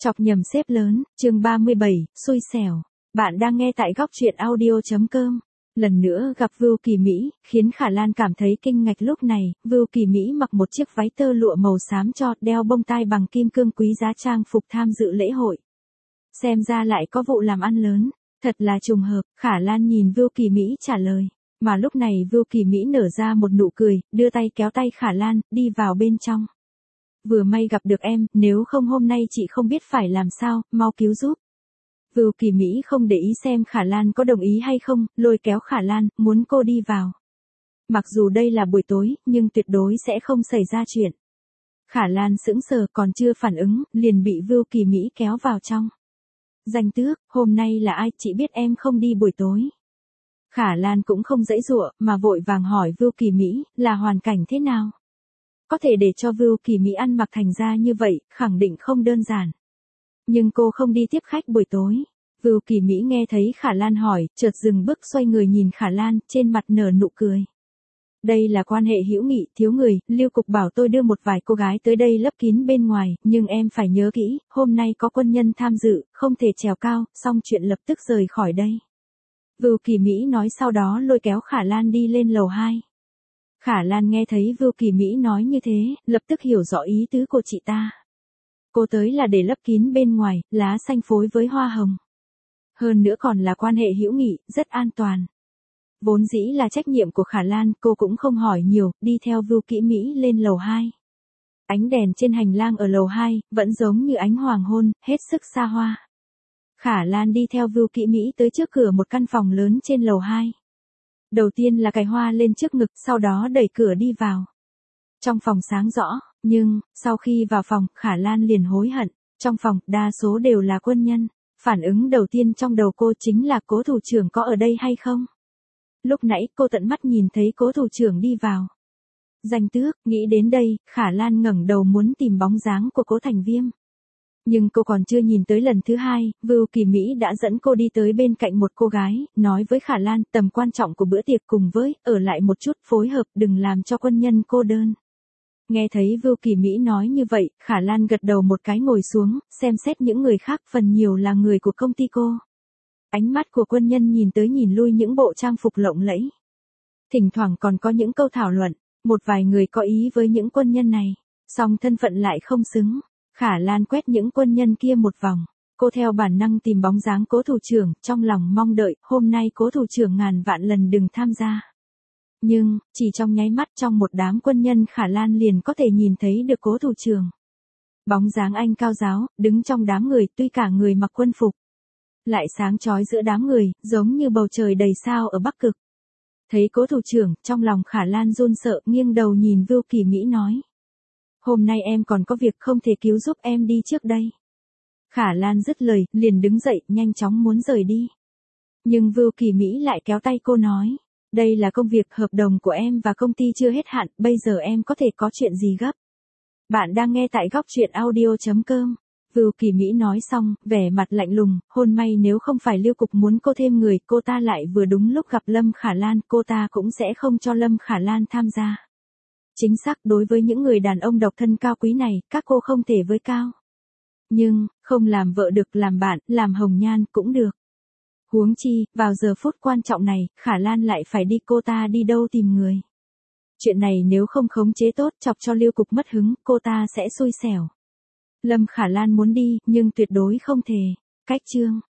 Chọc nhầm sếp lớn, chương 37, xui xẻo. Bạn đang nghe tại góc truyện audio.com. Lần nữa gặp Vưu Kỳ Mỹ, khiến Khả Lan cảm thấy kinh ngạc lúc này. Vưu Kỳ Mỹ mặc một chiếc váy tơ lụa màu xám cho, đeo bông tai bằng kim cương quý giá trang phục tham dự lễ hội. Xem ra lại có vụ làm ăn lớn, thật là trùng hợp. Khả Lan nhìn Vưu Kỳ Mỹ trả lời. Mà lúc này Vưu Kỳ Mỹ nở ra một nụ cười, đưa tay kéo tay Khả Lan, đi vào bên trong. Vừa may gặp được em, nếu không hôm nay chị không biết phải làm sao, mau cứu giúp. Vưu Kỳ Mỹ không để ý xem Khả Lan có đồng ý hay không, lôi kéo Khả Lan, muốn cô đi vào. Mặc dù đây là buổi tối, nhưng tuyệt đối sẽ không xảy ra chuyện. Khả Lan sững sờ còn chưa phản ứng, liền bị Vưu Kỳ Mỹ kéo vào trong. Danh tước, hôm nay là ai, chị biết em không đi buổi tối. Khả Lan cũng không giãy giụa, mà vội vàng hỏi Vưu Kỳ Mỹ, là hoàn cảnh thế nào? Có thể để cho Vưu Kỳ Mỹ ăn mặc thành ra như vậy, khẳng định không đơn giản. Nhưng cô không đi tiếp khách buổi tối. Vưu Kỳ Mỹ nghe thấy Khả Lan hỏi, chợt dừng bước xoay người nhìn Khả Lan, trên mặt nở nụ cười. Đây là quan hệ hữu nghị, thiếu người, Lưu Cục bảo tôi đưa một vài cô gái tới đây lấp kín bên ngoài, nhưng em phải nhớ kỹ, hôm nay có quân nhân tham dự, không thể trèo cao, xong chuyện lập tức rời khỏi đây. Vưu Kỳ Mỹ nói sau đó lôi kéo Khả Lan đi lên lầu 2. Khả Lan nghe thấy Vưu Kỳ Mỹ nói như thế, lập tức hiểu rõ ý tứ của chị ta. Cô tới là để lấp kín bên ngoài, lá xanh phối với hoa hồng. Hơn nữa còn là quan hệ hữu nghị, rất an toàn. Vốn dĩ là trách nhiệm của Khả Lan, cô cũng không hỏi nhiều, đi theo Vưu Kỳ Mỹ lên lầu 2. Ánh đèn trên hành lang ở lầu 2, vẫn giống như ánh hoàng hôn, hết sức xa hoa. Khả Lan đi theo Vưu Kỳ Mỹ tới trước cửa một căn phòng lớn trên lầu 2. Đầu tiên là cài hoa lên trước ngực, sau đó đẩy cửa đi vào. Trong phòng sáng rõ, nhưng, sau khi vào phòng, Khả Lan liền hối hận. Trong phòng, đa số đều là quân nhân. Phản ứng đầu tiên trong đầu cô chính là Cố thủ trưởng có ở đây hay không? Lúc nãy cô tận mắt nhìn thấy Cố thủ trưởng đi vào. Danh tước, nghĩ đến đây, Khả Lan ngẩng đầu muốn tìm bóng dáng của Cố Thành Viêm. Nhưng cô còn chưa nhìn tới lần thứ hai, Vưu Kỳ Mỹ đã dẫn cô đi tới bên cạnh một cô gái, nói với Khả Lan tầm quan trọng của bữa tiệc cùng với, ở lại một chút, phối hợp, đừng làm cho quân nhân cô đơn. Nghe thấy Vưu Kỳ Mỹ nói như vậy, Khả Lan gật đầu một cái ngồi xuống, xem xét những người khác phần nhiều là người của công ty cô. Ánh mắt của quân nhân nhìn tới nhìn lui những bộ trang phục lộng lẫy. Thỉnh thoảng còn có những câu thảo luận, một vài người có ý với những quân nhân này, song thân phận lại không xứng. Khả Lan quét những quân nhân kia một vòng, cô theo bản năng tìm bóng dáng Cố thủ trưởng, trong lòng mong đợi, hôm nay Cố thủ trưởng ngàn vạn lần đừng tham gia. Nhưng, chỉ trong nháy mắt trong một đám quân nhân Khả Lan liền có thể nhìn thấy được Cố thủ trưởng. Bóng dáng anh cao ráo, đứng trong đám người, tuy cả người mặc quân phục, lại sáng chói giữa đám người, giống như bầu trời đầy sao ở Bắc Cực. Thấy Cố thủ trưởng, trong lòng Khả Lan run sợ, nghiêng đầu nhìn Vưu Kỳ Mỹ nói. Hôm nay em còn có việc không thể cứu giúp em đi trước đây. Khả Lan dứt lời, liền đứng dậy, nhanh chóng muốn rời đi. Nhưng Vưu Kỳ Mỹ lại kéo tay cô nói. Đây là công việc, hợp đồng của em và công ty chưa hết hạn, bây giờ em có thể có chuyện gì gấp. Bạn đang nghe tại góc truyện audio.com. Vưu Kỳ Mỹ nói xong, vẻ mặt lạnh lùng, hôn may nếu không phải Lưu Cục muốn cô thêm người, cô ta lại vừa đúng lúc gặp Lâm Khả Lan, cô ta cũng sẽ không cho Lâm Khả Lan tham gia. Chính xác, đối với những người đàn ông độc thân cao quý này, các cô không thể với cao. Nhưng, không làm vợ được, làm bạn, làm hồng nhan cũng được. Huống chi, vào giờ phút quan trọng này, Khả Lan lại phải đi, cô ta đi đâu tìm người. Chuyện này nếu không khống chế tốt, chọc cho Lưu Cục mất hứng, cô ta sẽ xui xẻo. Lâm Khả Lan muốn đi, nhưng tuyệt đối không thể. Cách chương.